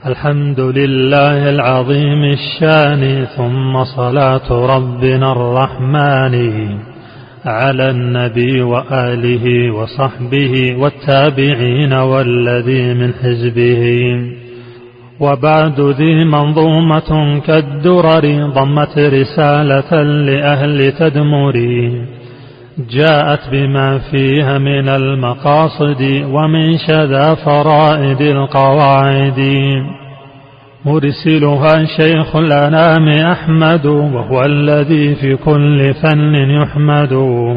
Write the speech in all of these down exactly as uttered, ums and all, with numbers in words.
الحمد لله العظيم الشان، ثم صلاة ربنا الرحمن على النبي وآله وصحبه والتابعين والذي من حزبه. وبعد، ذي منظومة كالدرر ضمت رسالة لأهل تدمري، جاءت بما فيها من المقاصد ومن شذا فرائد القواعد. مرسلها شيخ الأنام أحمد، وهو الذي في كل فن يحمد،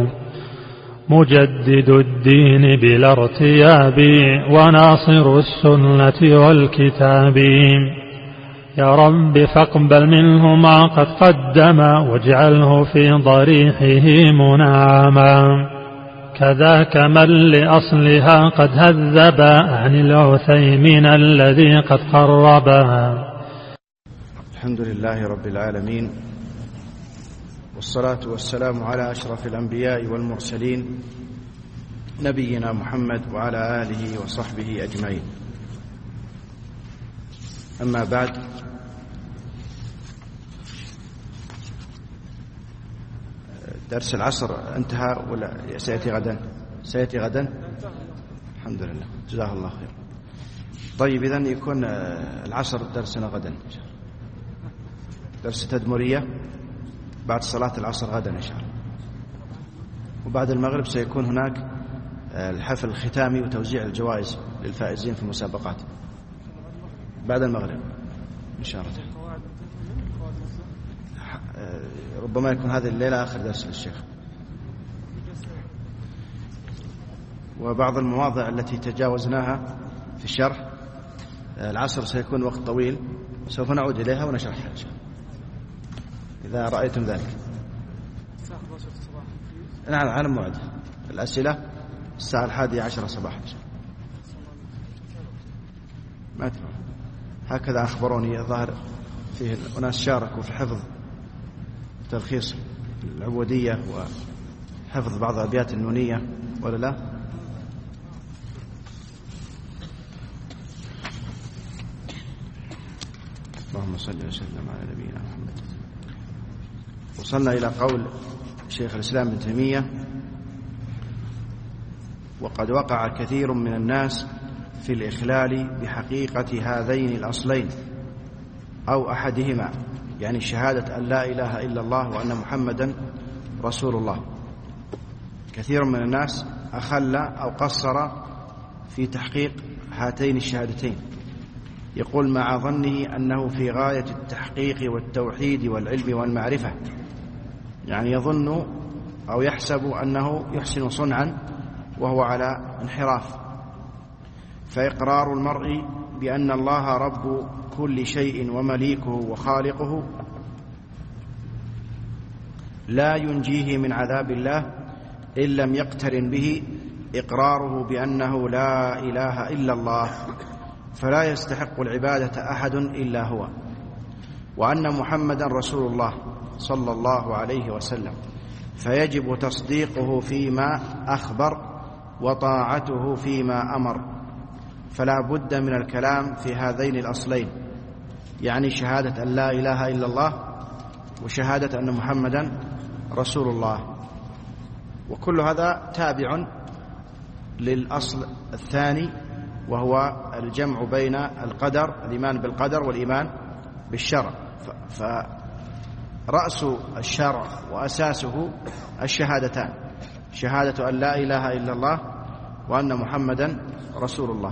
مجدد الدين بلا ارتياب وناصر السنة والكتاب. يا رب فاقبل منه ما قد قدم، واجعله في ضريحه منعما، كذاك من لأصلها قد هذب عن العثيمين الذي قد قربها. الحمد لله رب العالمين، والصلاة والسلام على أشرف الأنبياء والمرسلين، نبينا محمد وعلى آله وصحبه أجمعين. أما بعد، درس العصر انتهى ولا سيأتي غدا؟ سيأتي غدا الحمد لله، جزاه الله خير. طيب، إذن يكون العصر درسنا غدا، درس تدمرية بعد صلاة العصر غدا إن شاء الله. وبعد المغرب سيكون هناك الحفل الختامي وتوزيع الجوائز للفائزين في المسابقات بعد المغرب إن شاء الله. ربما يكون هذه الليلة آخر درس للشيخ. وبعض المواضع التي تجاوزناها في الشرح، العصر سيكون وقت طويل، سوف نعود إليها ونشرحها إن شاء الله إذا رأيتم ذلك. نعم، على موعد. الأسئلة الساعة الحادية عشرة صباحا إن شاء الله. ما أدري، هكذا أخبروني. الظاهر فيه أناس شاركوا في حفظ تلخيص العبودية وحفظ بعض أبيات النونية، ولا لا؟ اللهم صل وسلم على نبينا محمد. وصلنا إلى قول شيخ الإسلام ابن تيمية: وقد وقع كثير من الناس في الإخلال بحقيقة هذين الأصلين أو أحدهما، يعني شهادة أن لا إله إلا الله وأن محمدا رسول الله. كثير من الناس أخل أو قصر في تحقيق هاتين الشهادتين، يقول مع ظنه أنه في غاية التحقيق والتوحيد والعلم والمعرفة، يعني يظن أو يحسب أنه يحسن صنعا وهو على انحراف. فإقرار المرء بأن الله رب كل شيء ومليكه وخالقه لا ينجيه من عذاب الله إن لم يقترن به إقراره بأنه لا إله إلا الله، فلا يستحق العبادة أحد إلا هو، وأن محمدا رسول الله صلى الله عليه وسلم، فيجب تصديقه فيما أخبر وطاعته فيما أمر. فلا بد من الكلام في هذين الأصلين، يعني شهادة أن لا إله إلا الله وشهادة أن محمدا رسول الله. وكل هذا تابع للأصل الثاني، وهو الجمع بين القدر، الإيمان بالقدر والإيمان بالشرع. فرأس الشرع وأساسه الشهادتان، شهادة أن لا إله إلا الله وأن محمدا رسول الله.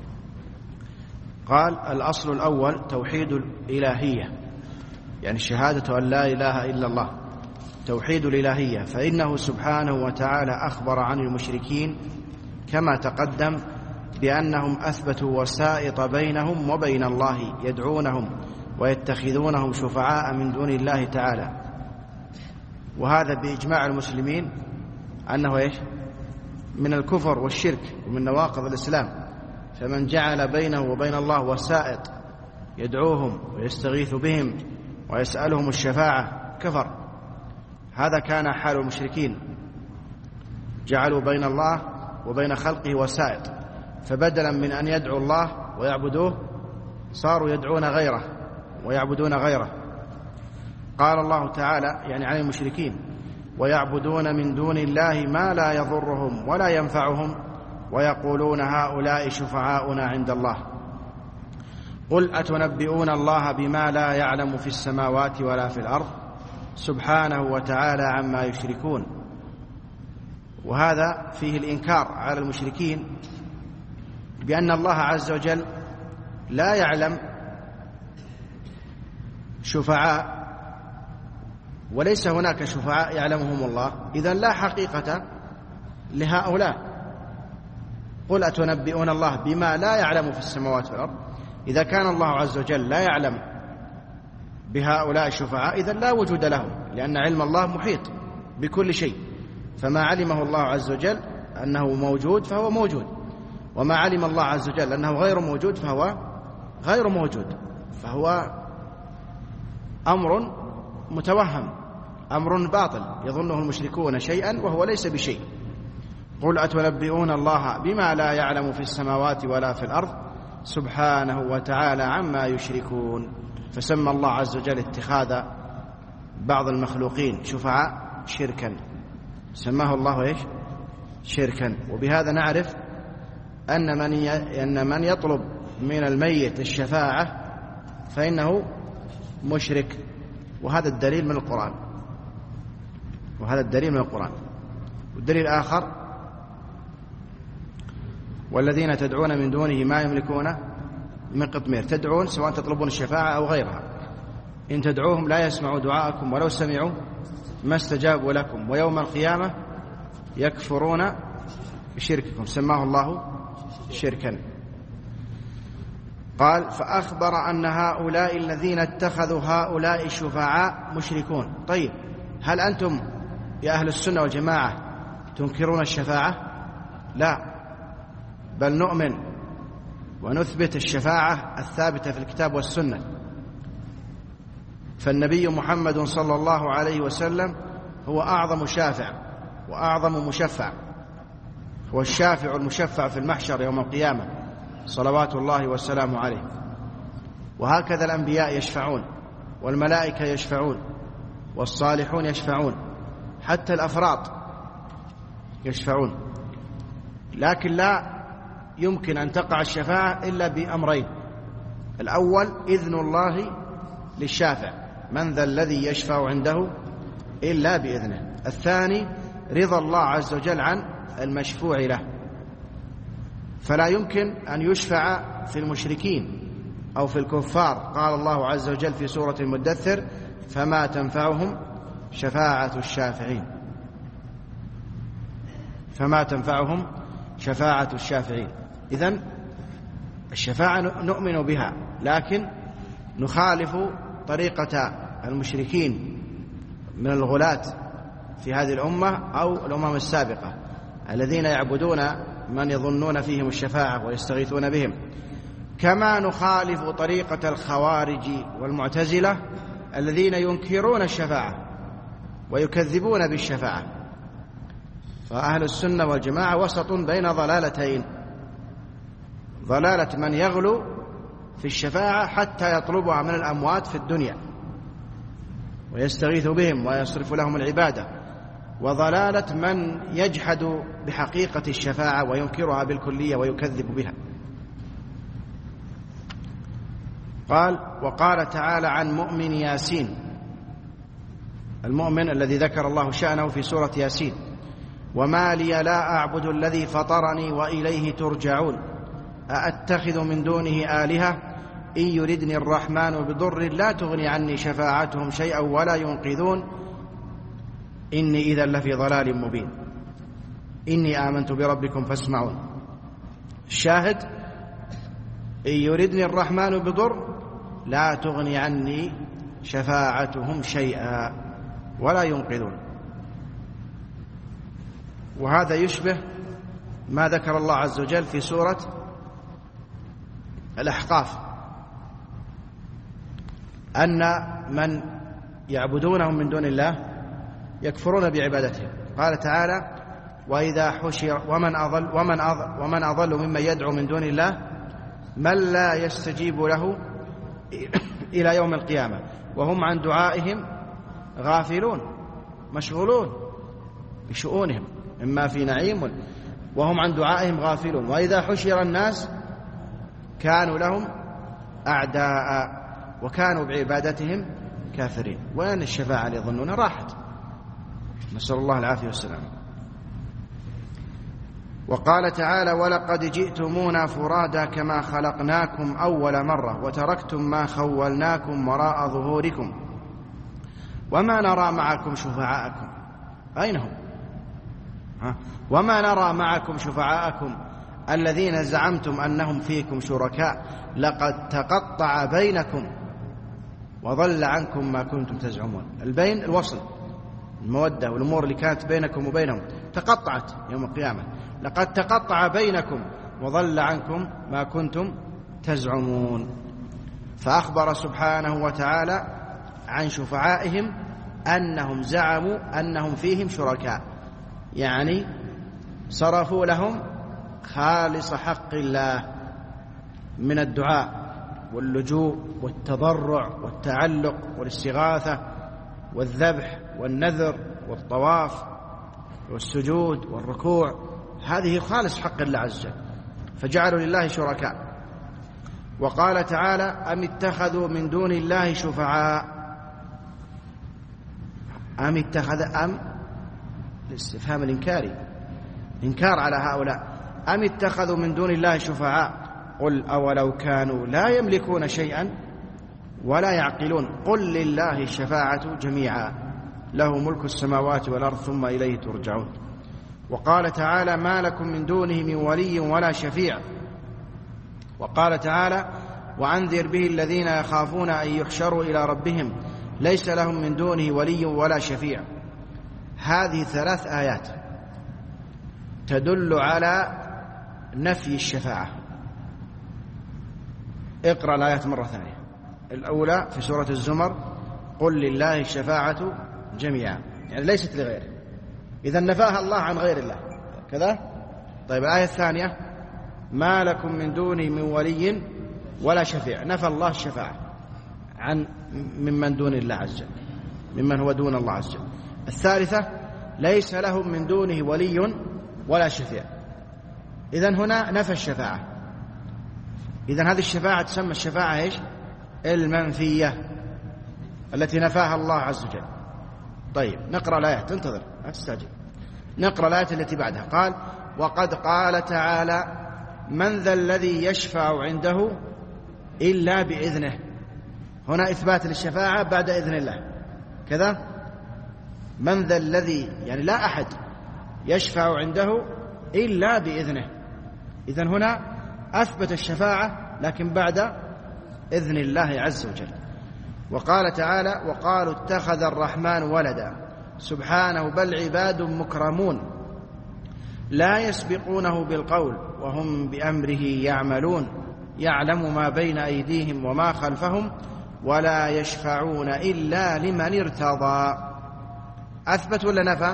قال: الأصل الأول توحيد الإلهية، يعني شهادة أن لا إله إلا الله، توحيد الإلهية. فإنه سبحانه وتعالى أخبر عن المشركين كما تقدم بأنهم أثبتوا وسائط بينهم وبين الله، يدعونهم ويتخذونهم شفعاء من دون الله تعالى. وهذا بإجماع المسلمين أنه إيش؟ من الكفر والشرك ومن نواقض الإسلام. فمن جعل بينه وبين الله وسائط يدعوهم ويستغيث بهم ويسألهم الشفاعة كفر. هذا كان حال المشركين، جعلوا بين الله وبين خلقه وسائط، فبدلا من أن يدعوا الله ويعبدوه صاروا يدعون غيره ويعبدون غيره. قال الله تعالى يعني عن المشركين: ويعبدون من دون الله ما لا يضرهم ولا ينفعهم ويقولون هؤلاء شفعاؤنا عند الله. قل أتنبئون الله بما لا يعلم في السماوات ولا في الأرض سبحانه وتعالى عما يشركون. وهذا فيه الإنكار على المشركين بأن الله عز وجل لا يعلم شفعاء، وليس هناك شفعاء يعلمهم الله، إذن لا حقيقة لهؤلاء. قل أتنبئون الله بما لا يعلم في السماوات والأرض، إذا كان الله عز وجل لا يعلم بهؤلاء الشفعاء إذن لا وجود لهم، لأن علم الله محيط بكل شيء، فما علمه الله عز وجل أنه موجود فهو موجود، وما علم الله عز وجل أنه غير موجود فهو غير موجود، فهو أمر متوهم، أمر باطل يظنه المشركون شيئا وهو ليس بشيء. قل أتنبئون الله بما لا يعلم في السماوات ولا في الأرض سبحانه وتعالى عما يشركون. فسمى الله عز وجل اتخاذ بعض المخلوقين شفعاء شركا، سماه الله إيش؟ شركا. وبهذا نعرف أن من أن من يطلب من الميت الشفاعة فإنه مشرك، وهذا الدليل من القرآن، وهذا الدليل من القرآن. والدليل الآخر: والذين تدعون من دونه ما يملكون من قطمير. تدعون سواء تطلبون الشفاعة أو غيرها، إن تدعوهم لا يسمعوا دعاءكم ولو سمعوا ما استجابوا لكم ويوم القيامة يكفرون بشرككم. سماه الله شركا. قال: فأخبر أن هؤلاء الذين اتخذوا هؤلاء الشفعاء مشركون. طيب، هل أنتم يا أهل السنة والجماعة تنكرون الشفاعة؟ لا، بل نؤمن ونثبت الشفاعة الثابتة في الكتاب والسنة. فالنبي محمد صلى الله عليه وسلم هو أعظم شافع وأعظم مشفع، هو الشافع المشفع في المحشر يوم القيامة صلوات الله والسلام عليه. وهكذا الأنبياء يشفعون، والملائكة يشفعون، والصالحون يشفعون، حتى الأفراط يشفعون. لكن لا يمكن أن تقع الشفاعة إلا بأمرين: الأول إذن الله للشافع، من ذا الذي يشفع عنده إلا بإذنه. الثاني رضا الله عز وجل عن المشفوع له، فلا يمكن أن يشفع في المشركين أو في الكفار. قال الله عز وجل في سورة المدثر: فما تنفعهم شفاعة الشافعين. فما تنفعهم شفاعة الشافعين. إذن الشفاعة نؤمن بها، لكن نخالف طريقة المشركين من الغلاة في هذه الأمة أو الأمم السابقة الذين يعبدون من يظنون فيهم الشفاعة ويستغيثون بهم، كما نخالف طريقة الخوارج والمعتزلة الذين ينكرون الشفاعة ويكذبون بالشفاعة. فأهل السنة والجماعة وسط بين ضلالتين: ضلالة من يغلو في الشفاعة حتى يطلبها من الأموات في الدنيا ويستغيث بهم ويصرف لهم العبادة، وضلالة من يجحد بحقيقة الشفاعة وينكرها بالكلية ويكذب بها. قال: وقال تعالى عن مؤمن ياسين، المؤمن الذي ذكر الله شأنه في سورة ياسين: وما لي لا أعبد الذي فطرني وإليه ترجعون أأتخذ من دونه آلهة إن يردني الرحمن بضر لا تغني عني شفاعتهم شيئا ولا ينقذون إني إذا لفي ضلال مبين إني آمنت بربكم فاسمعون. الشاهد: إن يردني الرحمن بضر لا تغني عني شفاعتهم شيئا ولا ينقذون. وهذا يشبه ما ذكر الله عز وجل في سورة الأحقاف، أن من يعبدونهم من دون الله يكفرون بعبادتهم. قال تعالى: وإذا حشر ومن أضل ومن أضل ومن أضل ممن يدعو من دون الله من لا يستجيب له إلى يوم القيامة وهم عن دعائهم غافلون، مشغولون بشؤونهم إما في نعيم وهم عن دعائهم غافلون. وإذا حشر الناس كانوا لهم أعداء وكانوا بعبادتهم كافرين. وين الشفاعة اللي يظنونها؟ راحت، نسأل الله العافية والسلام. وقال تعالى: ولقد جئتمونا فرادا كما خلقناكم أول مرة وتركتم ما خولناكم وراء ظهوركم وما نرى معكم شفعاءكم. أين هم؟ ها؟ وما نرى معكم شفعاءكم الذين زعمتم أنهم فيكم شركاء لقد تقطع بينكم وضل عنكم ما كنتم تزعمون. البين الوصل، المودة والأمور اللي كانت بينكم وبينهم تقطعت يوم القيامة. لقد تقطع بينكم وضل عنكم ما كنتم تزعمون. فأخبر سبحانه وتعالى عن شفعائهم أنهم زعموا أنهم فيهم شركاء، يعني صرفوا لهم خالص حق الله من الدعاء واللجوء والتضرع والتعلق والاستغاثة والذبح والنذر والطواف والسجود والركوع، هذه خالص حق الله عز وجل، فجعلوا لله شركاء. وقال تعالى: أم اتخذوا من دون الله شفعاء. أم اتخذ أم الاستفهام الإنكاري، إنكار على هؤلاء. أم اتخذوا من دون الله شفعاء قل أولو كانوا لا يملكون شيئا ولا يعقلون قل لله الشفاعة جميعا له ملك السماوات والأرض ثم إليه ترجعون. وقال تعالى: ما لكم من دونه من ولي ولا شفيع. وقال تعالى: وأنذر به الذين يخافون أن يحشروا إلى ربهم ليس لهم من دونه ولي ولا شفيع. هذه ثلاث آيات تدل على نفي الشفاعة. اقرأ الآيات مرة ثانية. الأولى في سورة الزمر: قل لله الشفاعة جميعا، يعني ليست لغيره، إذا نفاها الله عن غير الله كذا. طيب الآية الثانية: ما لكم من دونه من ولي ولا شفيع، نفى الله الشفاعة عن ممن دون الله عز وجل، ممن هو دون الله عز وجل. الثالثة: ليس لهم من دونه ولي ولا شفيع، إذن هنا نفى الشفاعة. إذن هذه الشفاعة تسمى الشفاعة إيش؟ المنفية التي نفاها الله عز وجل. طيب نقرأ الآيات، انتظر لا تستعجل، نقرأ الآيات التي بعدها. قال: وقد قال تعالى: من ذا الذي يشفع عنده إلا بإذنه. هنا إثبات للشفاعة بعد إذن الله كذا. من ذا الذي، يعني لا أحد يشفع عنده إلا بإذنه، إذن هنا أثبت الشفاعة لكن بعد إذن الله عز وجل. وقال تعالى: وقالوا اتخذ الرحمن ولدا سبحانه بل عباد مكرمون لا يسبقونه بالقول وهم بأمره يعملون يعلم ما بين أيديهم وما خلفهم ولا يشفعون إلا لمن ارتضى. أثبت ولا نفى؟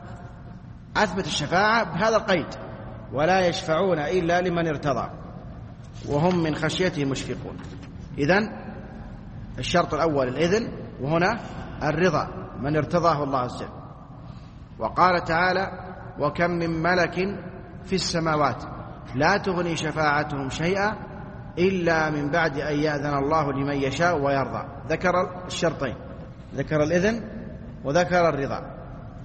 أثبت الشفاعة بهذا القيد: ولا يشفعون إلا لمن ارتضى وهم من خشيته مشفقون. إذن الشرط الأول الإذن، وهنا الرضا، من ارتضاه الله عز وجل. وقال تعالى: وكم من ملك في السماوات لا تغني شفاعتهم شيئا إلا من بعد أن يأذن الله لمن يشاء ويرضى. ذكر الشرطين، ذكر الإذن وذكر الرضا.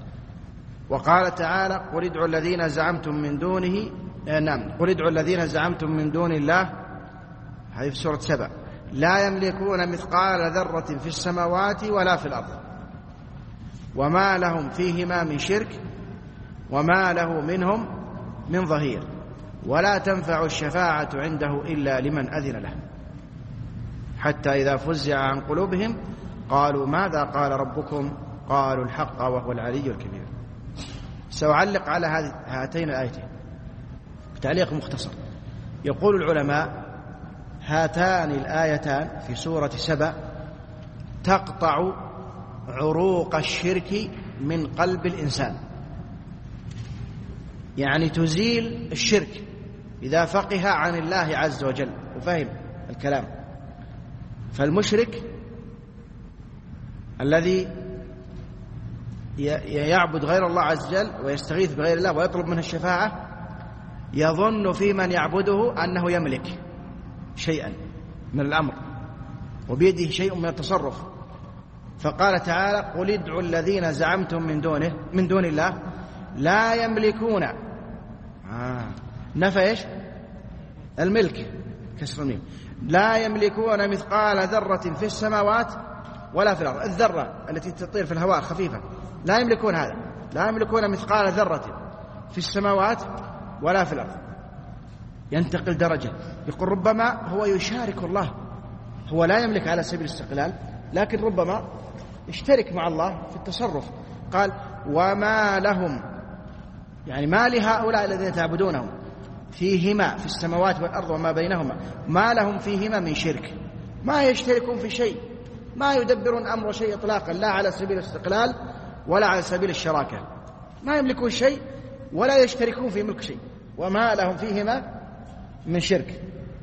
وقال تعالى: قل ادعوا الذين زعمتم من دونه آه نعم قل ادعوا الذين زعمتم من دون الله، هذه في سورة سبع، لا يملكون مثقال ذرة في السماوات ولا في الأرض وما لهم فيهما من شرك وما له منهم من ظهير ولا تنفع الشفاعة عنده إلا لمن أذن له حتى إذا فزع عن قلوبهم قالوا ماذا قال ربكم قالوا الحق وهو العلي الكبير. سأعلق على هاتين الآيتين بتعليق مختصر. يقول العلماء: هاتان الآيتان في سورة سبأ تقطع عروق الشرك من قلب الإنسان، يعني تزيل الشرك إذا فقه عن الله عز وجل وفهم الكلام. فالمشرك الذي يعبد غير الله عز وجل ويستغيث بغير الله ويطلب منه الشفاعة يظن في من يعبده أنه يملك شيئا من الأمر وبيده شيء من التصرف. فقال تعالى: قل ادعوا الذين زعمتم من دونه من دون الله لا يملكون. آه. نفى ايش؟ الملك، كسر الميم. لا يملكون مثقال ذرة في السماوات ولا في الأرض. الذرة التي تطير في الهواء خفيفة لا يملكون هذا، لا يملكون مثقال ذرة في السماوات ولا في الأرض. ينتقل درجة، يقول ربما هو يشارك الله، هو لا يملك على سبيل الاستقلال لكن ربما يشترك مع الله في التصرف. قال: وما لهم، يعني ما لهؤلاء الذين تعبدونهم فيهما في السماوات والأرض وما بينهما، ما لهم فيهما من شرك، ما يشتركون في شيء، ما يدبرون أمر شيء إطلاقا، لا على سبيل الاستقلال ولا على سبيل الشراكة، ما يملكون شيء ولا يشتركون في ملك شيء، وما لهم فيهما من شرك.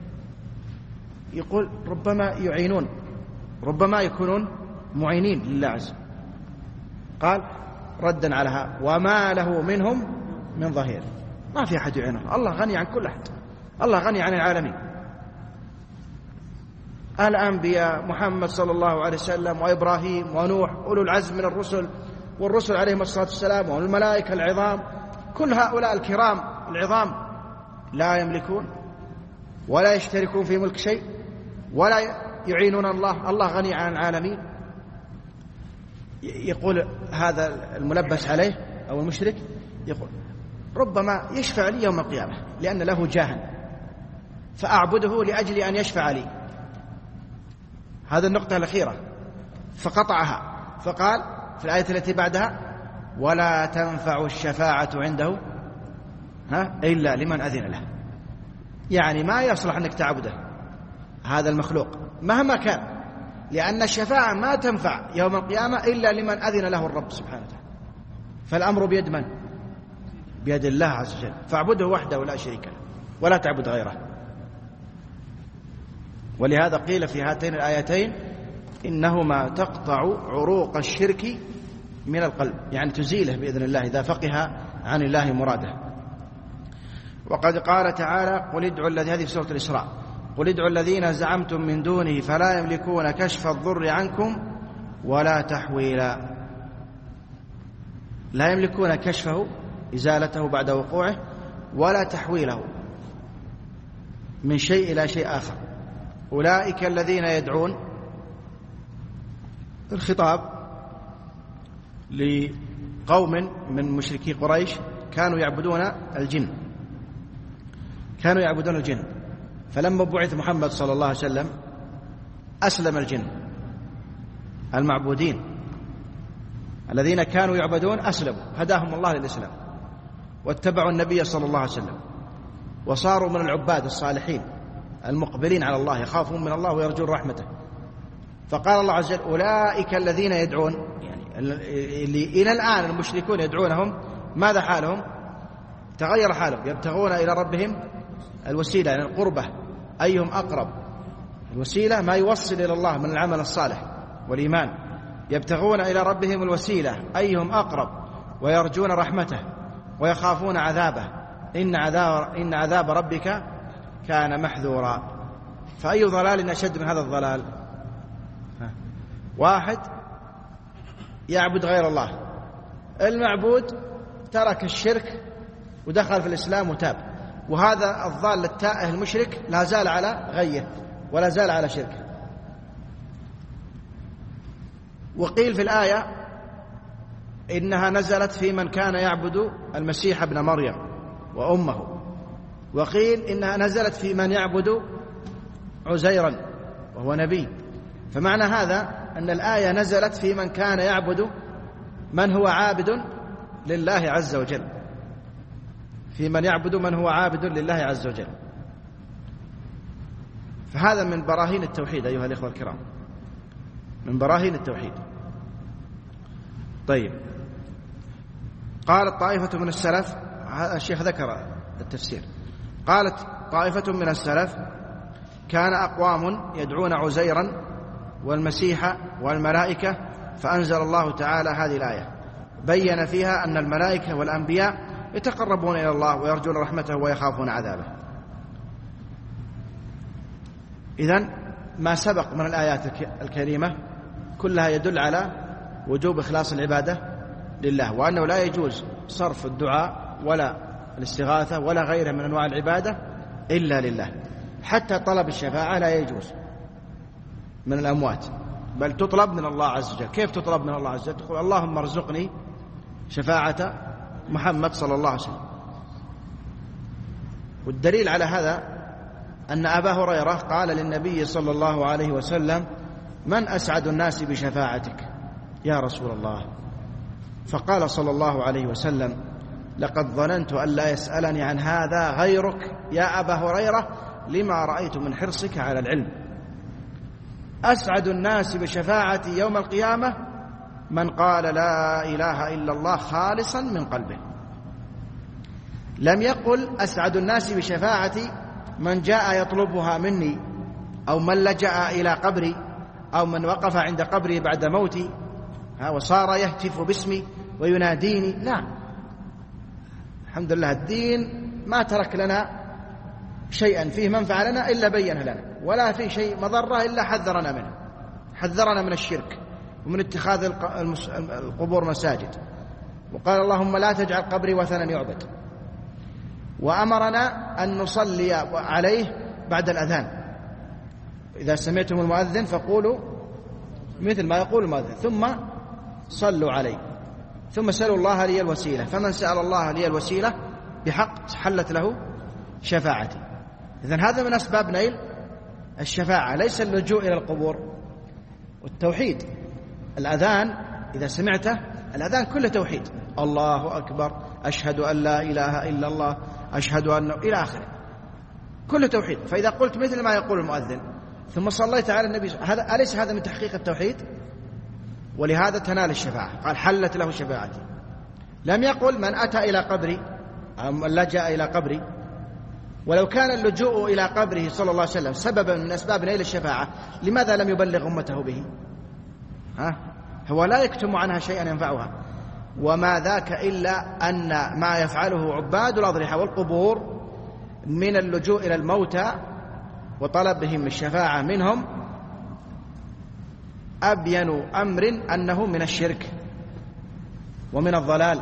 يقول ربما يعينون، ربما يكونون معينين لله عز وجل. قال ردا على هذا: وما له منهم من ظهير، ما في أحد يعينه، الله غني عن كل أحد، الله غني عن العالمين. الأنبياء محمد صلى الله عليه وسلم وإبراهيم ونوح أولو العزم من الرسل، والرسل عليهم الصلاة والسلام، والملائكة العظام، كل هؤلاء الكرام العظام لا يملكون ولا يشتركون في ملك شيء ولا يعينون الله، الله غني عن العالمين. يقول هذا الملبس عليه أو المشرك، يقول ربما يشفع لي يوم القيامة لأن له جاها فأعبده لأجل أن يشفع لي. هذا النقطة الأخيرة فقطعها، فقال في الآية التي بعدها: ولا تنفع الشفاعة عنده ها إلا لمن أذن له. يعني ما يصلح أنك تعبده هذا المخلوق مهما كان، لأن الشفاعة ما تنفع يوم القيامة إلا لمن أذن له الرب سبحانه وتعالى. فالأمر بيد من؟ بيد الله عز وجل، فاعبده وحده ولا شريك له ولا تعبد غيره. ولهذا قيل في هاتين الآيتين إنهما تقطع عروق الشرك من القلب، يعني تزيله بإذن الله إذا فقه عن الله مراده. وقد قال تعالى: قل ادعوا الذين، هذه في سورة الإسراء: قل ادعوا الذين زعمتم من دونه فلا يملكون كشف الضر عنكم ولا تحويلا. لا يملكون كشفه، إزالته بعد وقوعه، ولا تحويله من شيء إلى شيء آخر. أولئك الذين يدعون، الخطاب لقوم من مشركي قريش كانوا يعبدون الجن، كانوا يعبدون الجن. فلما بعث محمد صلى الله عليه وسلم أسلم الجن المعبودين الذين كانوا يعبدون، أسلموا، هداهم الله للإسلام واتبعوا النبي صلى الله عليه وسلم وصاروا من العباد الصالحين المقبلين على الله، يخافون من الله ويرجون رحمته. فقال الله عز وجل: أولئك الذين يدعون، يعني اللي إلى الآن المشركون يدعونهم، ماذا حالهم؟ تغير حالهم، يبتغون إلى ربهم الوسيلة، يعني القربة، أيهم أقرب. الوسيلة ما يوصل إلى الله من العمل الصالح والإيمان. يبتغون إلى ربهم الوسيلة أيهم أقرب ويرجون رحمته ويخافون عذابه، إن عذاب, إن عذاب ربك كان محذورا. فأي ضلال أشد من هذا الضلال؟ واحد يعبد غير الله، المعبود ترك الشرك ودخل في الإسلام وتاب، وهذا الضال التائه المشرك لا زال على غيه ولا زال على شركه. وقيل في الآية إنها نزلت في من كان يعبد المسيح ابن مريم وأمه، وقيل إنها نزلت في من يعبد عزيرا وهو نبي. فمعنى هذا أن الآية نزلت في من كان يعبد من هو عابد لله عز وجل، في من يعبد من هو عابد لله عز وجل. فهذا من براهين التوحيد أيها الإخوة الكرام، من براهين التوحيد. طيب، قال الطائفة من السلف، الشيخ ذكر التفسير، قالت طائفة من السلف: كان أقوام يدعون عزيرا والمسيح والملائكة، فأنزل الله تعالى هذه الآية بين فيها أن الملائكة والأنبياء يتقربون إلى الله ويرجون رحمته ويخافون عذابه. إذن ما سبق من الآيات الكريمة كلها يدل على وجوب إخلاص العبادة لله، وأنه لا يجوز صرف الدعاء ولا الاستغاثة ولا غيرها من أنواع العبادة إلا لله. حتى طلب الشفاعة لا يجوز من الأموات، بل تطلب من الله عز وجل. كيف تطلب من الله عز وجل؟ تقول: اللهم ارزقني شفاعة محمد صلى الله عليه وسلم. والدليل على هذا أن أبا هريرة قال للنبي صلى الله عليه وسلم: من أسعد الناس بشفاعتك يا رسول الله؟ فقال صلى الله عليه وسلم: لقد ظننت أن لا يسألني عن هذا غيرك يا أبا هريرة، لما رأيت من حرصك على العلم. أسعد الناس بشفاعتي يوم القيامة من قال لا إله إلا الله خالصا من قلبه. لم يقل أسعد الناس بشفاعتي من جاء يطلبها مني، أو من لجأ إلى قبري، أو من وقف عند قبري بعد موتي وصار يهتف باسمي ويناديني. لا، الحمد لله الدين ما ترك لنا شيئا فيه منفعة لنا إلا بينه لنا، ولا في شيء مضرة إلا حذرنا منه. حذرنا من الشرك ومن اتخاذ القبور مساجد، وقال: اللهم لا تجعل قبري وثنا يعبد. وأمرنا أن نصلي عليه بعد الأذان: إذا سمعتم المؤذن فقولوا مثل ما يقول المؤذن ثم صلوا عليه، ثم سألوا الله لي الوسيلة، فمن سأل الله لي الوسيلة بحق حلت له شفاعتي. إذن هذا من أسباب نيل الشفاعة، ليس اللجوء إلى القبور. والتوحيد، الأذان إذا سمعته، الأذان كله توحيد: الله أكبر، أشهد أن لا إله إلا الله، أشهد أنه إلى آخره، كله توحيد. فإذا قلت مثل ما يقول المؤذن ثم صليت على النبي، هذا أليس هذا من تحقيق التوحيد؟ ولهذا تنال الشفاعة، قال: حلت له شفاعتي. لم يقل من أتى إلى قبري أو من لجأ إلى قبري. ولو كان اللجوء إلى قبره صلى الله عليه وسلم سببا من أسباب نيل الشفاعة، لماذا لم يبلغ أمته به؟ ها؟ هو لا يكتم عنها شيئا ينفعها. وما ذاك إلا أن ما يفعله عباد الأضرحة والقبور من اللجوء إلى الموتى وطلبهم الشفاعة منهم أبين أمر أنه من الشرك ومن الضلال،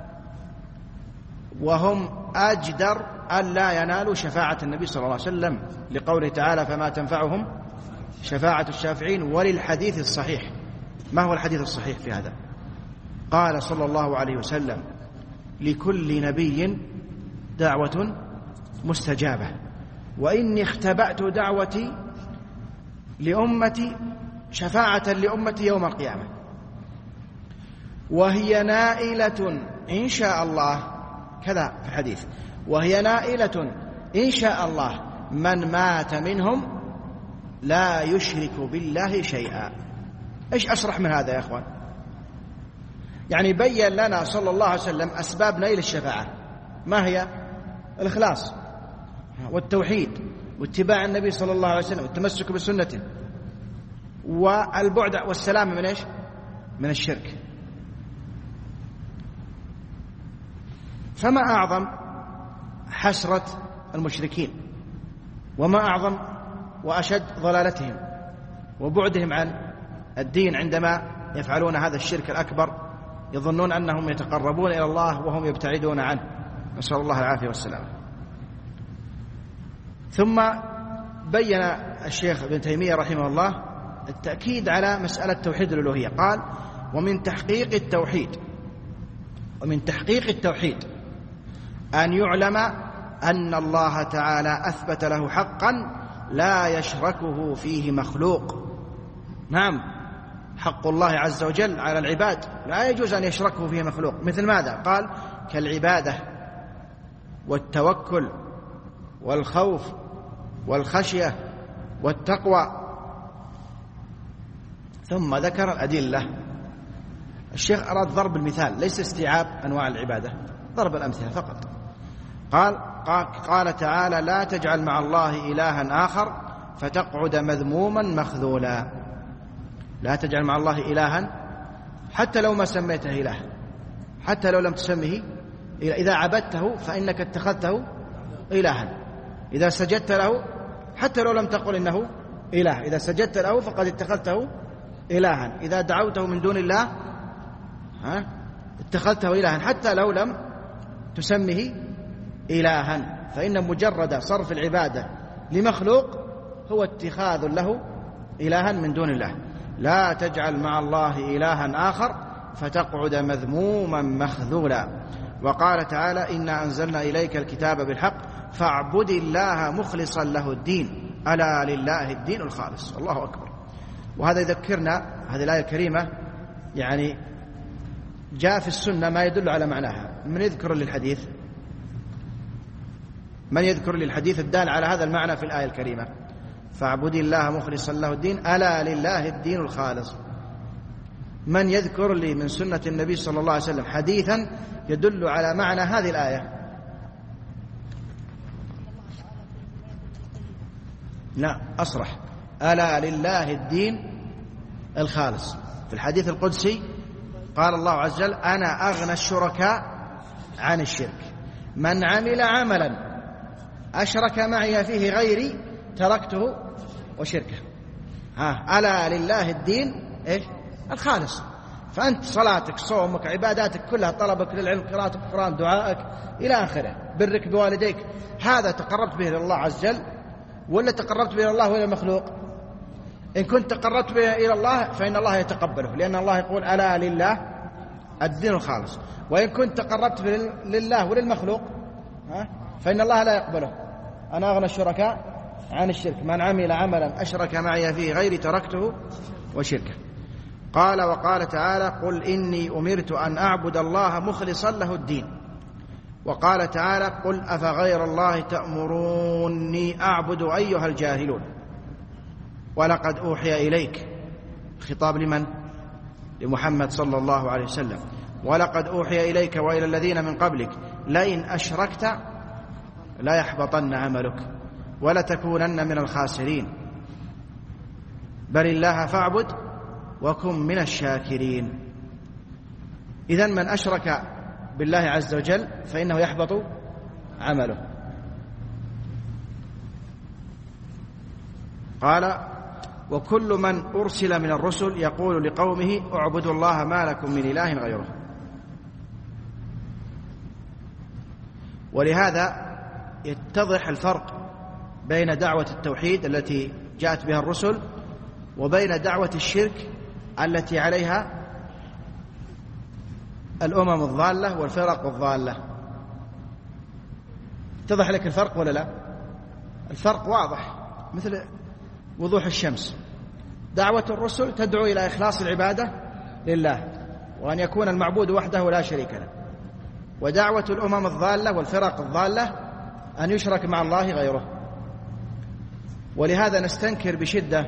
وهم أجدر أن لا ينالوا شفاعة النبي صلى الله عليه وسلم، لقوله تعالى: فما تنفعهم شفاعة الشافعين. وللحديث الصحيح، ما هو الحديث الصحيح في هذا؟ قال صلى الله عليه وسلم: لكل نبي دعوة مستجابة، وإني اختبأت دعوتي لأمتي شفاعة لأمتي يوم القيامة، وهي نائلة إن شاء الله، كذا في الحديث: وهي نائلة إن شاء الله من مات منهم لا يشرك بالله شيئا. إيش أشرح من هذا يا أخوان؟ يعني بيّن لنا صلى الله عليه وسلم أسباب نيل الشفاعة، ما هي؟ الإخلاص والتوحيد واتباع النبي صلى الله عليه وسلم والتمسك بسنته، والبعد والسلام من إيش؟ من الشرك. فما أعظم حسرة المشركين، وما أعظم وأشد ضلالتهم وبعدهم عن الدين عندما يفعلون هذا الشرك الأكبر، يظنون أنهم يتقربون إلى الله وهم يبتعدون عنه، نسأل الله العافية والسلامة. ثم بين الشيخ ابن تيمية رحمه الله التأكيد على مسألة توحيد الألوهية، قال: ومن تحقيق التوحيد ومن تحقيق التوحيد أن يعلم أن الله تعالى أثبت له حقا لا يشركه فيه مخلوق. نعم، حق الله عز وجل على العباد لا يجوز أن يشركه فيه مخلوق. مثل ماذا؟ قال: كالعبادة والتوكل والخوف والخشية والتقوى. ثم ذكر الأدلة. الشيخ أراد ضرب المثال، ليس استيعاب أنواع العبادة، ضرب الأمثلة فقط. قال: قال تعالى لا تجعل مع الله إلها آخر فتقعد مذموما مخذولا. لا تجعل مع الله إلها حتى لو ما سميته إله، حتى لو لم تسمه، إذا عبدته فإنك اتخذته إلها، إذا سجدت له حتى لو لم تقل إنه إله، إذا سجدت له فقد اتخذته إلها، إذا دعوته من دون الله ها اتخذته إلها حتى لو لم تسمه إلها، فإن مجرد صرف العبادة لمخلوق هو اتخاذ له إلها من دون الله. لا تجعل مع الله إلها آخر فتقعد مذموما مخذولا. وقال تعالى إنا أنزلنا إليك الكتاب بالحق فاعبد الله مخلصا له الدين ألا لله الدين الخالص. الله أكبر. وهذا يذكرنا هذه الآية الكريمة، يعني جاء في السنة ما يدل على معناها. من يذكر للحديث من يذكر للحديث الدال على هذا المعنى في الآية الكريمة فاعبد الله مخلصا له الدين ألا لله الدين الخالص؟ من يذكر لي من سنة النبي صلى الله عليه وسلم حديثا يدل على معنى هذه الآية؟ لا أصرح، ألا لله الدين الخالص. في الحديث القدسي قال الله عز وجل أنا أغنى الشركاء عن الشرك، من عمل عملا أشرك معي فيه غيري تركته وشركه. ها ألا لله الدين إيش الخالص. فأنت صلاتك صومك عباداتك كلها، طلبك للعلم قراءة القرآن دعائك إلى آخره، برك بوالديك، هذا تقربت به إلى الله عز وجل ولا تقربت به إلى الله وإلى المخلوق؟ إن كنت تقربت به إلى الله فإن الله يتقبله، لأن الله يقول ألا لله الدين الخالص. وإن كنت تقربت به لله وللمخلوق فإن الله لا يقبله. أنا أغنى الشركاء عن الشرك، من عمل عملا أشرك معي فيه غيري تركته وشركه. قال وقال تعالى قل إني أمرت أن أعبد الله مخلصا له الدين. وقال تعالى قل أفغير الله تأمروني أعبد أيها الجاهلون. ولقد أوحي إليك، خطاب لمن؟ لمحمد صلى الله عليه وسلم. ولقد أوحي إليك وإلى الذين من قبلك لئن أشركت لا يحبطن عملك ولتكونن من الخاسرين بل الله فاعبد وكن من الشاكرين. إذن من أشرك بالله عز وجل فإنه يحبط عمله. قال وكل من أرسل من الرسل يقول لقومه اعبدوا الله ما لكم من إله غيره. ولهذا يتضح الفرق بين دعوة التوحيد التي جاءت بها الرسل وبين دعوة الشرك التي عليها الأمم الضالة والفرق الضالة. اتضح لك الفرق ولا لا؟ الفرق واضح مثل وضوح الشمس. دعوة الرسل تدعو إلى إخلاص العبادة لله وأن يكون المعبود وحده لا شريك له، ودعوة الأمم الضالة والفرق الضالة أن يشرك مع الله غيره. ولهذا نستنكر بشدة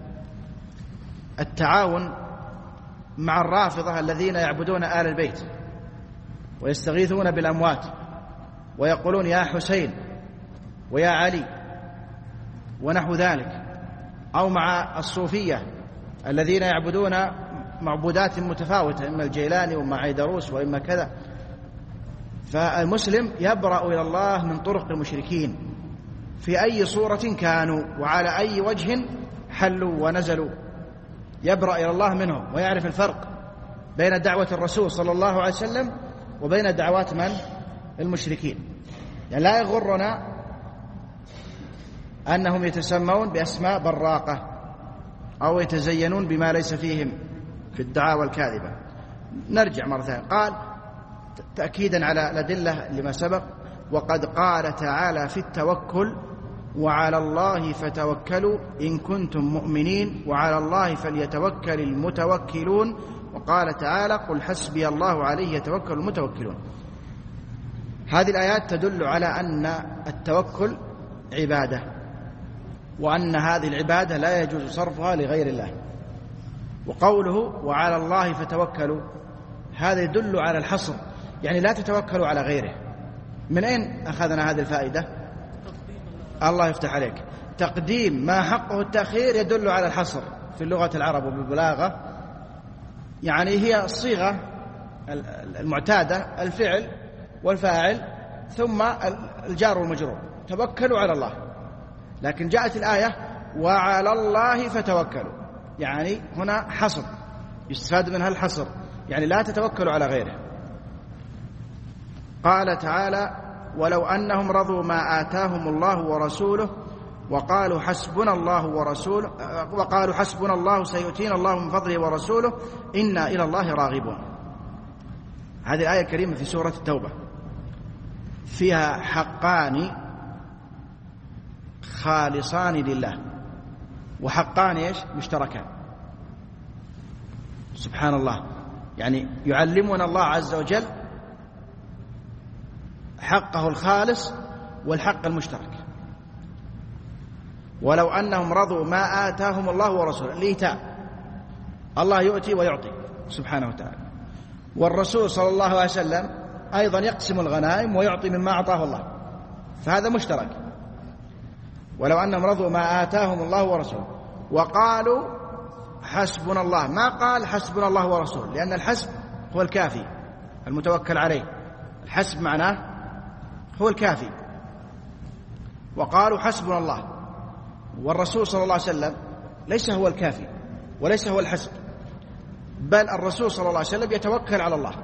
التعاون مع الرافضة الذين يعبدون آل البيت ويستغيثون بالأموات ويقولون يا حسين ويا علي ونحو ذلك، أو مع الصوفية الذين يعبدون معبودات متفاوتة، إما الجيلاني وإما عيدروس وإما كذا. فالمسلم يبرأ إلى الله من طرق المشركين في أي صورة كانوا وعلى أي وجه حلوا ونزلوا، يبرأ إلى الله منهم ويعرف الفرق بين دعوة الرسول صلى الله عليه وسلم وبين دعوات من؟ المشركين. يعني لا يغرنا أنهم يتسمون بأسماء براقة أو يتزينون بما ليس فيهم في الدعاوى الكاذبة. نرجع مرة ثانية. قال تأكيدا على الأدلة لما سبق وقد قال تعالى في التوكل وعلى الله فتوكلوا إن كنتم مؤمنين وعلى الله فليتوكل المتوكلون. وقال تعالى قل حسبي الله عليه يتوكل المتوكلون. هذه الآيات تدل على أن التوكل عبادة، وأن هذه العبادة لا يجوز صرفها لغير الله. وقوله وعلى الله فتوكلوا هذا يدل على الحصر، يعني لا تتوكلوا على غيره، من أين أخذنا هذه الفائدة؟ الله يفتح عليك. تقديم ما حقه التأخير يدل على الحصر في اللغة العرب وبالبلاغة، يعني هي الصيغة المعتادة الفعل والفاعل ثم الجار والمجرور، توكلوا على الله. لكن جاءت الآية وعلى الله فتوكلوا، يعني هنا حصر، يستفاد منها الحصر، يعني لا تتوكلوا على غيره. قال تعالى ولو أنهم رضوا ما آتاهم الله ورسوله وقالوا حسبنا الله ورسوله وقالوا حسبنا الله سيؤتينا الله من فضله ورسوله إنا إلى الله راغبون. هذه الآية الكريمة في سورة التوبة فيها حقان خالصان لله، وحقان إيش؟ مشتركان. سبحان الله، يعني يعلمنا الله عز وجل حقه الخالص والحق المشترك. ولو أنهم رضوا ما آتاهم الله ورسوله، الإيتاء، الله يؤتي ويعطي سبحانه وتعالى، والرسول صلى الله عليه وسلم أيضا يقسم الغنائم ويعطي مما أعطاه الله، فهذا مشترك. ولو أنهم رضوا ما آتاهم الله ورسوله وقالوا حسبنا الله، ما قال حسبنا الله ورسوله، لأن الحسب هو الكافي المتوكل عليه، الحسب معناه هو الكافي. وقالوا حسبنا الله، والرسول صلى الله عليه وسلم ليس هو الكافي وليس هو الحسب، بل الرسول صلى الله عليه وسلم يتوكل على الله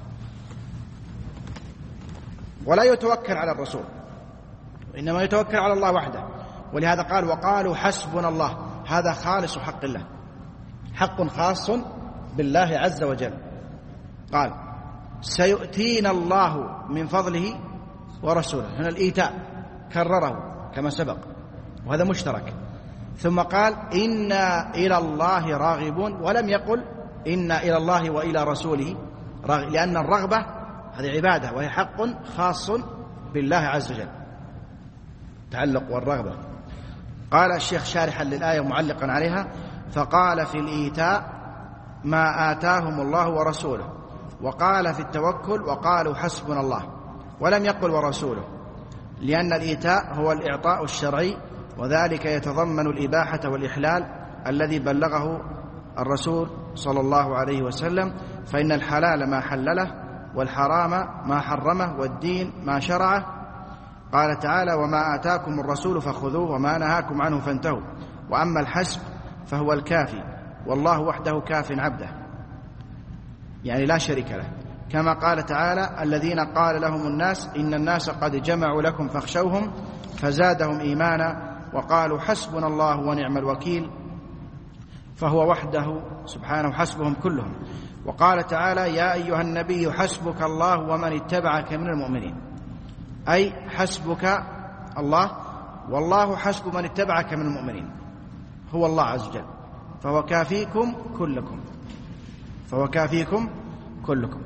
ولا يتوكل على الرسول، إنما يتوكل على الله وحده. ولهذا قال وقالوا حسبنا الله، هذا خالص حق الله، حق خاص بالله عز وجل. قال سيؤتينا الله من فضله ورسوله، هنا الإيتاء كرره كما سبق وهذا مشترك. ثم قال إنا إلى الله راغبون، ولم يقل إنا إلى الله وإلى رسوله راغب، لأن الرغبة هذه عبادة وهي حق خاص بالله عز وجل، تعلق والرغبة. قال الشيخ شارحا للآية معلقا عليها فقال في الإيتاء ما آتاهم الله ورسوله، وقال في التوكل وقالوا حسبنا الله، ولم يقل ورسوله، لأن الإيتاء هو الإعطاء الشرعي، وذلك يتضمن الإباحة والإحلال الذي بلغه الرسول صلى الله عليه وسلم، فإن الحلال ما حلله والحرام ما حرمه والدين ما شرعه. قال تعالى وما آتاكم الرسول فخذوه وما نهاكم عنه فانتهوا. وأما الحسب فهو الكافي، والله وحده كاف عبده، يعني لا شريك له، كما قال تعالى الذين قال لهم الناس إن الناس قد جمعوا لكم فاخشوهم فزادهم إيمانا وقالوا حسبنا الله ونعم الوكيل، فهو وحده سبحانه حسبهم كلهم. وقال تعالى يا أيها النبي حسبك الله ومن اتبعك من المؤمنين، أي حسبك الله، والله حسب من اتبعك من المؤمنين، هو الله عز وجل، فهو كافيكم كلكم، فهو كافيكم كلكم.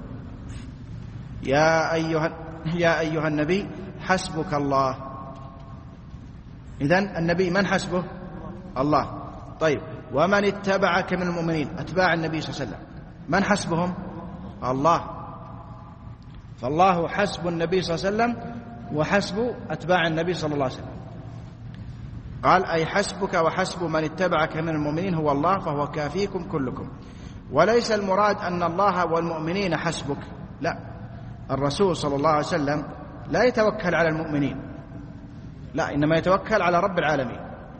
يا أيها, يا أيها النبي حسبك الله، إذن النبي من حسبه؟ الله. طيب ومن اتبعك من المؤمنين، أتباع النبي صلى الله عليه وسلم من حسبهم؟ الله، فالله حسب النبي صلى الله عليه وسلم وحسب أتباع النبي صلى الله عليه وسلم. قال أي حسبك وحسب من اتبعك من المؤمنين هو الله، فهو كافيكم كلكم. وليس المراد أن الله والمؤمنين حسبك، لا، الرسول صلى الله عليه وسلم لا يتوكل على المؤمنين، لا، إنما يتوكل على رب العالمين،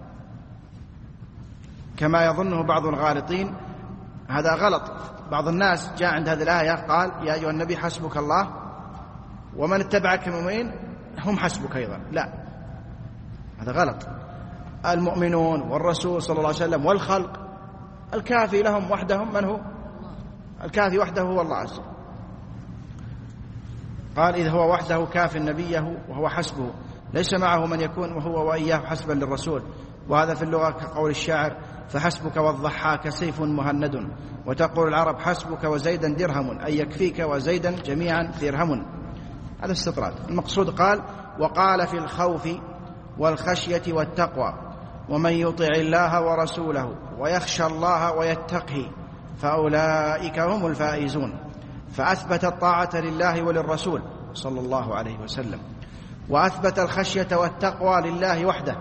كما يظنه بعض الغالطين. هذا غلط. بعض الناس جاء عند هذه الآية قال يا أيها النبي حسبك الله ومن اتبعك من المؤمنين هم حسبك أيضا، لا، هذا غلط. المؤمنون والرسول صلى الله عليه وسلم والخلق الكافي لهم وحدهم من هو؟ الكافي وحده هو الله عز وجل. قال إذ هو وحده كاف نبيه وهو حسبه، ليس معه من يكون وهو وإياه حسبا للرسول. وهذا في اللغة كقول الشاعر فحسبك والضحاك سيف مهند، وتقول العرب حسبك وزيدا درهم، أي يكفيك وزيدا جميعا درهم. هذا استطراد. المقصود قال وقال في الخوف والخشية والتقوى ومن يطع الله ورسوله ويخشى الله ويتقه فأولئك هم الفائزون. فأثبت الطاعة لله وللرسول صلى الله عليه وسلم. وأثبت الخشية والتقوى لله وحده،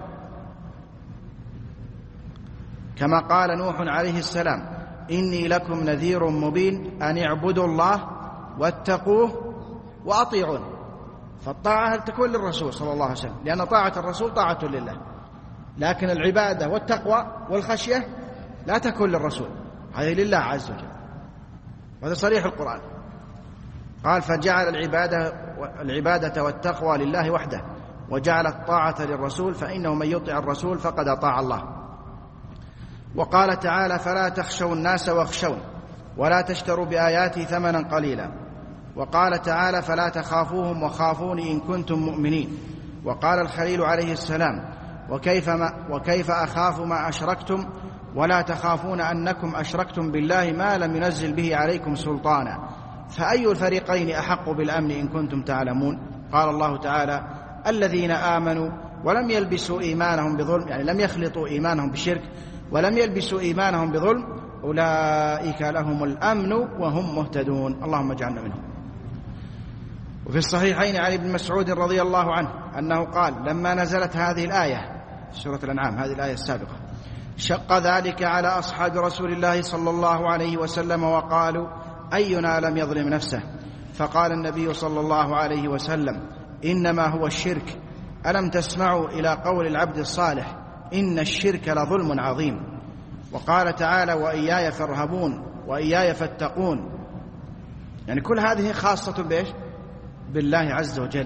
كما قال نوح عليه السلام: إني لكم نذير مبين أن اعبدوا الله واتقوه وأطيعون. فالطاعة تكون للرسول صلى الله عليه وسلم، لأن طاعة الرسول طاعة لله، لكن العبادة والتقوى والخشية لا تكون للرسول، هذه لله عز وجل، وهذا صريح القرآن. قال: فجعل العبادة, العبادة والتقوى لله وحده، وجعل الطاعة للرسول، فإنه من يطع الرسول فقد أطاع الله. وقال تعالى: فلا تخشوا الناس واخشون ولا تشتروا بآياتي ثمنا قليلا. وقال تعالى: فلا تخافوهم وخافوني إن كنتم مؤمنين. وقال الخليل عليه السلام: وكيف, ما وكيف أخاف ما أشركتم ولا تخافون أنكم أشركتم بالله ما لم ينزل به عليكم سلطانا، فأي الفريقين أحق بالأمن إن كنتم تعلمون. قال الله تعالى: الذين آمنوا ولم يلبسوا إيمانهم بظلم، يعني لم يخلطوا إيمانهم بشرك ولم يلبسوا إيمانهم بظلم، أولئك لهم الأمن وهم مهتدون. اللهم اجعلنا منهم. وفي الصحيحين عن ابن مسعود رضي الله عنه أنه قال: لما نزلت هذه الآية في سورة الأنعام، هذه الآية السابقة، شق ذلك على أصحاب رسول الله صلى الله عليه وسلم، وقالوا: أينا لم يظلم نفسه؟ فقال النبي صلى الله عليه وسلم: إنما هو الشرك. ألم تسمعوا إلى قول العبد الصالح: إن الشرك لظلم عظيم. وقال تعالى: وإياي فارهبون وإياي فاتقون. يعني كل هذه خاصة بإيش؟ بالله عز وجل.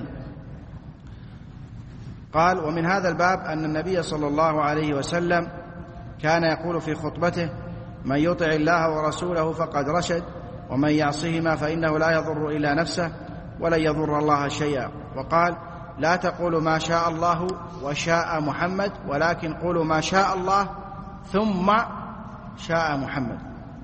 قال: ومن هذا الباب أن النبي صلى الله عليه وسلم كان يقول في خطبته: من يطع الله ورسوله فقد رشد، ومن يعصهما فإنه لا يضر إلا نفسه ولن يضر الله شيئا. وقال: لا تقولوا ما شاء الله وشاء محمد، ولكن قولوا ما شاء الله ثم شاء محمد.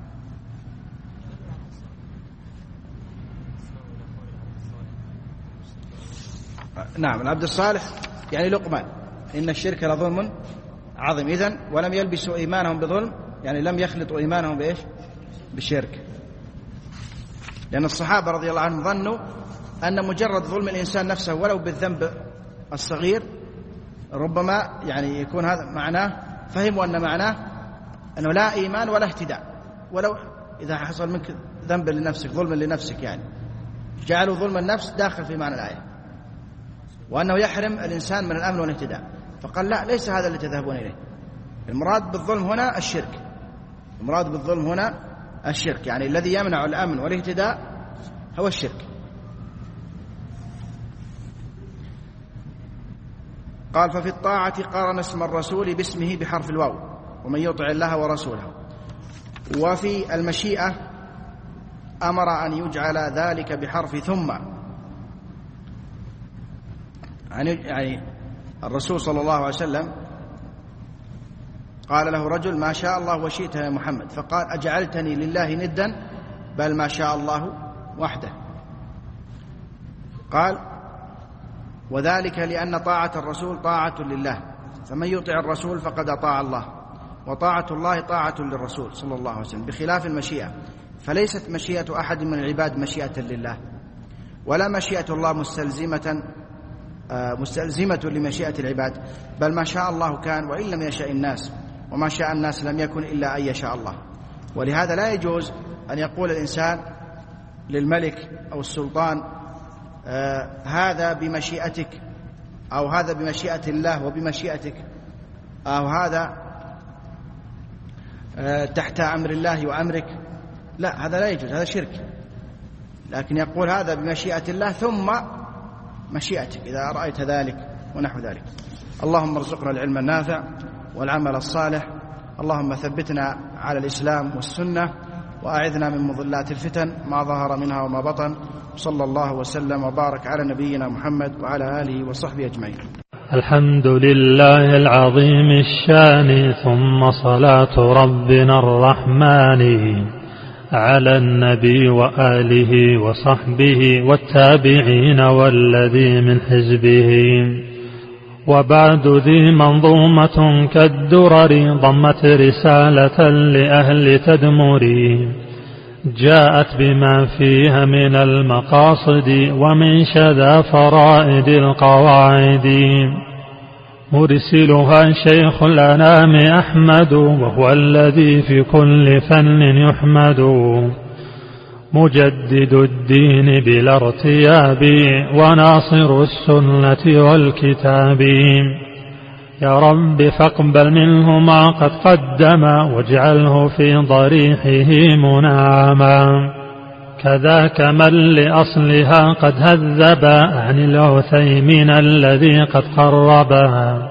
نعم، العبد الصالح يعني لقمان: إن الشرك لظلم عظيم. إذن ولم يلبسوا إيمانهم بظلم، يعني لم يخلطوا إيمانهم بإيش؟ بالشرك. لأن الصحابة رضي الله عنهم ظنوا أن مجرد ظلم الإنسان نفسه ولو بالذنب الصغير ربما يعني يكون هذا معناه، فهموا أن معناه أنه لا إيمان ولا اهتداء، ولو إذا حصل منك ذنب لنفسك، ظلم لنفسك، يعني جعلوا ظلم النفس داخل في معنى الآية، وأنه يحرم الإنسان من الأمن والاهتداء. فقال: لا، ليس هذا اللي تذهبون إليه. المراد بالظلم هنا الشرك، المراد بالظلم هنا الشرك، يعني الذي يمنع الأمن والاهتداء هو الشرك. قال: ففي الطاعة قارن اسم الرسول باسمه بحرف الواو: ومن يطع الله ورسوله. وفي المشيئة أمر أن يجعل ذلك بحرف ثم، يعني الرسول صلى الله عليه وسلم قال له رجل: ما شاء الله وشئت يا محمد، فقال: أجعلتني لله ندا؟ بل ما شاء الله وحده. قال: وذلك لأن طاعة الرسول طاعة لله، فمن يطع الرسول فقد أطاع الله، وطاعة الله طاعة للرسول صلى الله عليه وسلم، بخلاف المشيئة، فليست مشيئة أحد من العباد مشيئة لله، ولا مشيئة الله مستلزمة مستلزمة لمشيئة العباد، بل ما شاء الله كان وإن لم يشاء الناس، وما شاء الناس لم يكن إلا أن يشاء الله. ولهذا لا يجوز أن يقول الإنسان للملك أو السلطان: آه هذا بمشيئتك، أو هذا بمشيئة الله وبمشيئتك، أو هذا آه تحت أمر الله وأمرك. لا، هذا لا يجوز، هذا شرك. لكن يقول: هذا بمشيئة الله ثم مشيئتك إذا رأيت ذلك ونحو ذلك. اللهم ارزقنا العلم النافع والعمل الصالح. اللهم ثبتنا على الإسلام والسنة، وأعذنا من مضلات الفتن ما ظهر منها وما بطن. صلى الله وسلم وبارك على نبينا محمد وعلى آله وصحبه أجمعين. الحمد لله العظيم الشان، ثم صلاة ربنا الرحمن على النبي وآله وصحبه والتابعين والذي من حزبه. وبعد ذي منظومة كالدرر ضمت رسالة لأهل تدمر، جاءت بما فيها من المقاصد ومن شذا فرائد القواعد. مرسلها شيخ الأنام أحمد وهو الذي في كل فن يحمد. مجدد الدين بلا ارتياب وناصر السنة والكتاب. يا رب فاقبل منه ما قد قدم واجعله في ضريحه منعما. كذاك من لأصلها قد هذب عن العثيمين الذي قد قربها.